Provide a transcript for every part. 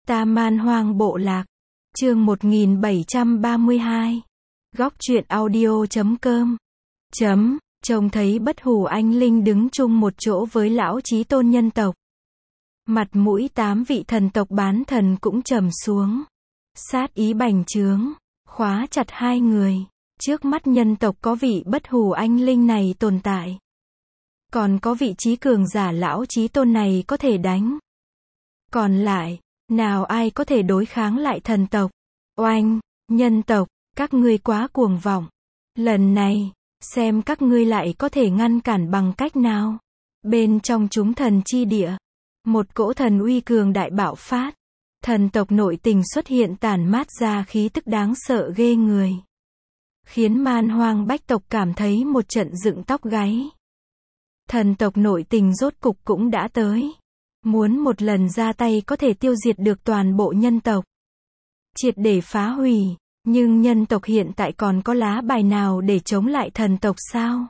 Ta Man Hoang Bộ Lạc. Chương 1732. Góc truyện audio.com. Trông thấy Bất Hủ Anh Linh đứng chung một chỗ với lão chí tôn nhân tộc. Mặt mũi 8 vị thần tộc bán thần cũng trầm xuống. Sát ý bành trướng, khóa chặt hai người. Trước mắt nhân tộc có vị Bất Hủ Anh Linh này tồn tại. Còn có vị trí cường giả lão chí tôn này có thể đánh. Còn lại, nào ai có thể đối kháng lại thần tộc? Oanh, nhân tộc, các ngươi quá cuồng vọng. Lần này, xem các ngươi lại có thể ngăn cản bằng cách nào. Bên trong chúng thần chi địa, một cỗ thần uy cường đại bạo phát. Thần tộc nội tình xuất hiện tản mát ra khí tức đáng sợ ghê người. Khiến Man Hoang bách tộc cảm thấy một trận dựng tóc gáy. Thần tộc nội tình rốt cục cũng đã tới. Muốn một lần ra tay có thể tiêu diệt được toàn bộ nhân tộc. Triệt để phá hủy. Nhưng nhân tộc hiện tại còn có lá bài nào để chống lại thần tộc sao?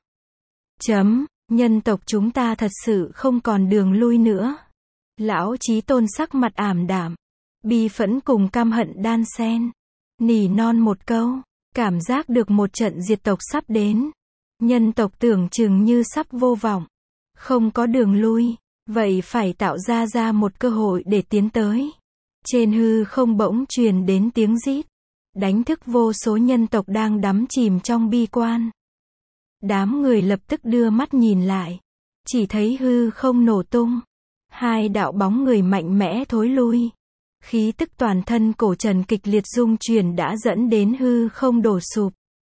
Nhân tộc chúng ta thật sự không còn đường lui nữa. Lão chí tôn sắc mặt ảm đạm. Bi phẫn cùng căm hận đan xen. Nỉ non một câu. Cảm giác được một trận diệt tộc sắp đến. Nhân tộc tưởng chừng như sắp vô vọng. Không có đường lui. Vậy phải tạo ra một cơ hội để tiến tới. Trên hư không bỗng truyền đến tiếng rít. Đánh thức vô số nhân tộc đang đắm chìm trong bi quan. Đám người lập tức đưa mắt nhìn lại. Chỉ thấy hư không nổ tung. Hai đạo bóng người mạnh mẽ thối lui. Khí tức toàn thân Cổ Trần kịch liệt rung chuyển đã dẫn đến hư không đổ sụp.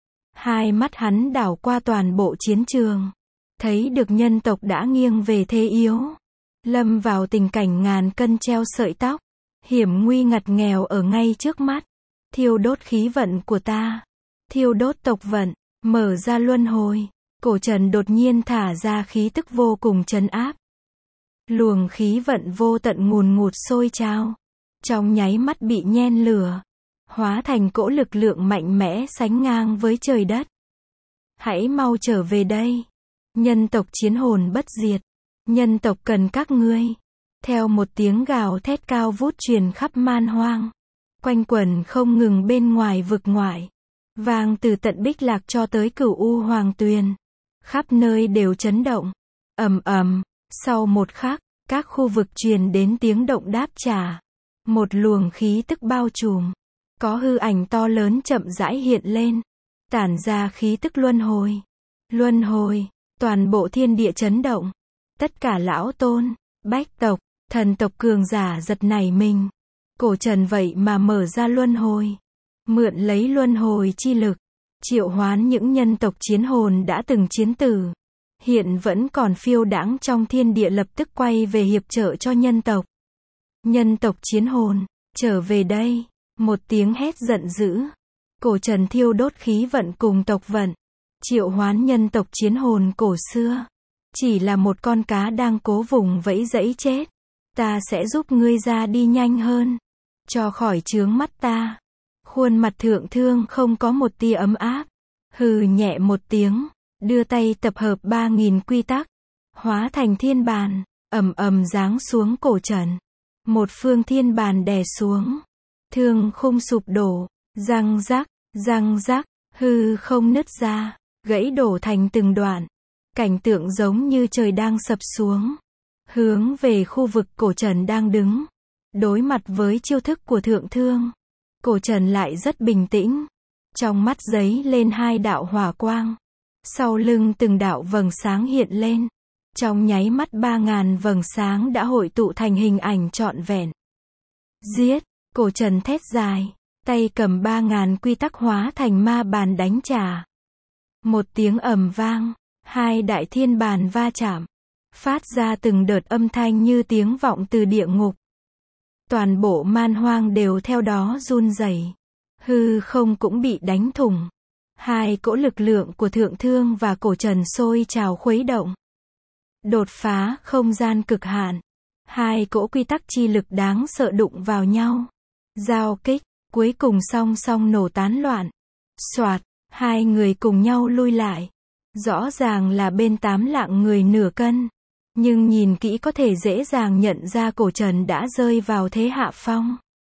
Hai mắt hắn đảo qua toàn bộ chiến trường. Thấy được nhân tộc đã nghiêng về thế yếu. Lâm vào tình cảnh ngàn cân treo sợi tóc. Hiểm nguy ngặt nghèo ở ngay trước mắt. Thiêu đốt khí vận của ta. Thiêu đốt tộc vận. Mở ra luân hồi. Cổ Trần đột nhiên thả ra khí tức vô cùng trấn áp. Luồng khí vận vô tận ngùn ngụt sôi trào. Trong nháy mắt bị nhen lửa. Hóa thành cỗ lực lượng mạnh mẽ sánh ngang với trời đất. Hãy mau trở về đây. Nhân tộc chiến hồn bất diệt. Nhân tộc cần các ngươi. Theo một tiếng gào thét cao vút truyền khắp Man Hoang. Quanh quẩn không ngừng bên ngoài vực ngoại. Vang từ tận Bích Lạc cho tới Cửu U Hoàng Tuyền. Khắp nơi đều chấn động. Ầm ầm. Sau một khắc, các khu vực truyền đến tiếng động đáp trả. Một luồng khí tức bao trùm. Có hư ảnh to lớn chậm rãi hiện lên. Tản ra khí tức luân hồi. Luân hồi. Toàn bộ thiên địa chấn động. Tất cả lão tôn, bách tộc, thần tộc cường giả giật nảy mình. Cổ Trần vậy mà mở ra luân hồi. Mượn lấy luân hồi chi lực. Triệu hoán những nhân tộc chiến hồn đã từng chiến tử. Hiện vẫn còn phiêu đãng trong thiên địa lập tức quay về hiệp trợ cho nhân tộc. Nhân tộc chiến hồn, trở về đây. Một tiếng hét giận dữ. Cổ Trần thiêu đốt khí vận cùng tộc vận. Triệu hoán nhân tộc chiến hồn cổ xưa. Chỉ là một con cá đang cố vùng vẫy dẫy chết. Ta sẽ giúp ngươi ra đi nhanh hơn. Cho khỏi chướng mắt ta. Khuôn mặt Thượng Thương không có một tia ấm áp. Hừ nhẹ một tiếng. Đưa tay tập hợp 3000 quy tắc. Hóa thành thiên bàn. Ầm ầm giáng xuống Cổ Trần. Một phương thiên bàn đè xuống. Thương khung sụp đổ. Răng rắc. Hư không nứt ra. Gãy đổ thành từng đoạn. Cảnh tượng giống như trời đang sập xuống. Hướng về khu vực Cổ Trần đang đứng. Đối mặt với chiêu thức của Thượng Thương. Cổ Trần lại rất bình tĩnh. Trong mắt giấy lên hai đạo hỏa quang. Sau lưng từng đạo vầng sáng hiện lên. Trong nháy mắt 3000 vầng sáng đã hội tụ thành hình ảnh trọn vẹn. Giết! Cổ Trần thét dài. Tay cầm 3000 quy tắc hóa thành ma bàn đánh trả. Một tiếng ầm vang. Hai đại thiên bàn va chạm. Phát ra từng đợt âm thanh như tiếng vọng từ địa ngục. Toàn bộ Man Hoang đều theo đó run rẩy. Hư không cũng bị đánh thủng. Hai cỗ lực lượng của Thượng Thương và Cổ Trần sôi trào khuấy động. Đột phá không gian cực hạn. Hai cỗ quy tắc chi lực đáng sợ đụng vào nhau. Giao kích, cuối cùng song song nổ tán loạn. Soạt, hai người cùng nhau lui lại. Rõ ràng là bên 8 lạng người nửa cân. Nhưng nhìn kỹ có thể dễ dàng nhận ra Cổ Trần đã rơi vào thế hạ phong.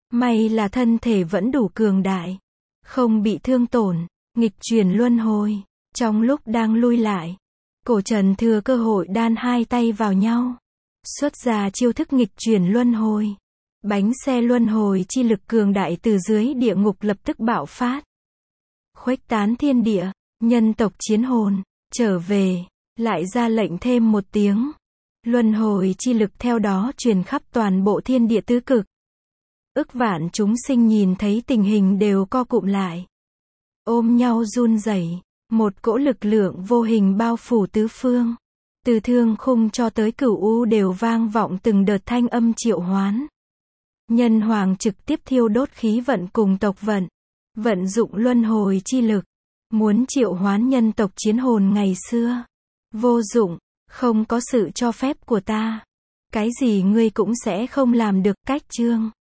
May là thân thể vẫn đủ cường đại, không bị thương tổn. Nghịch chuyển luân hồi. Trong lúc đang lui lại, cổ trần thừa cơ hội đan hai tay vào nhau, xuất ra chiêu thức nghịch chuyển luân hồi. Bánh xe luân hồi chi lực cường đại từ dưới địa ngục lập tức bạo phát, khuếch tán thiên địa. Nhân tộc chiến hồn, trở về, lại ra lệnh thêm một tiếng. Luân hồi chi lực theo đó truyền khắp toàn bộ thiên địa tứ cực. Ức vạn chúng sinh nhìn thấy tình hình đều co cụm lại, ôm nhau run rẩy. Một cỗ lực lượng vô hình bao phủ tứ phương. Từ thương khung cho tới cửu u đều vang vọng từng đợt thanh âm triệu hoán. Nhân hoàng trực tiếp thiêu đốt khí vận cùng tộc vận, vận dụng luân hồi chi lực, muốn triệu hoán nhân tộc chiến hồn ngày xưa. Vô dụng, không có sự cho phép của ta, cái gì ngươi cũng sẽ không làm được. Cách chương